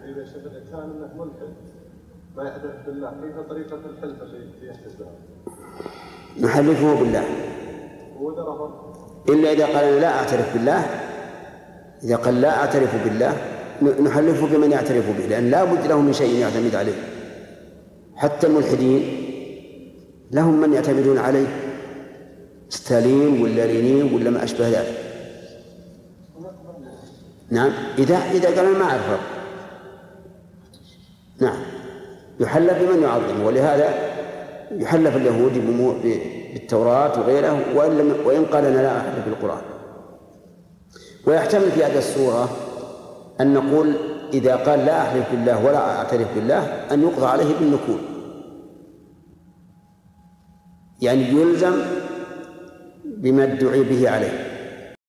إذا شبه كان أنه ملحد ما يحلف بالله، كيف طريقة الحلف اللي يحلف بها؟ نحلفه بالله إلا إذا قال أنا لا أعترف بالله. إذا قال لا أعترف بالله نحلفه بمن يعترف به، لأن لا بد له من شيء يعتمد عليه. حتى الملحدين لهم من يعتمدون عليه، ستالين ولا لينين ولا ما أشبه ذلك. نعم، إذا قال أنا ما أعرف، نعم يحلف بمن يعظمه. ولهذا يحلف اليهودي بالتوراة وغيره وإن قال أنا لا أحلف بالقرآن. ويحتمل في هذه الصورة أن نقول إذا قال لا أحلف بالله ولا أعترف بالله أن يقضى عليه بالنكول، يعني يلزم بما ادعي به عليه.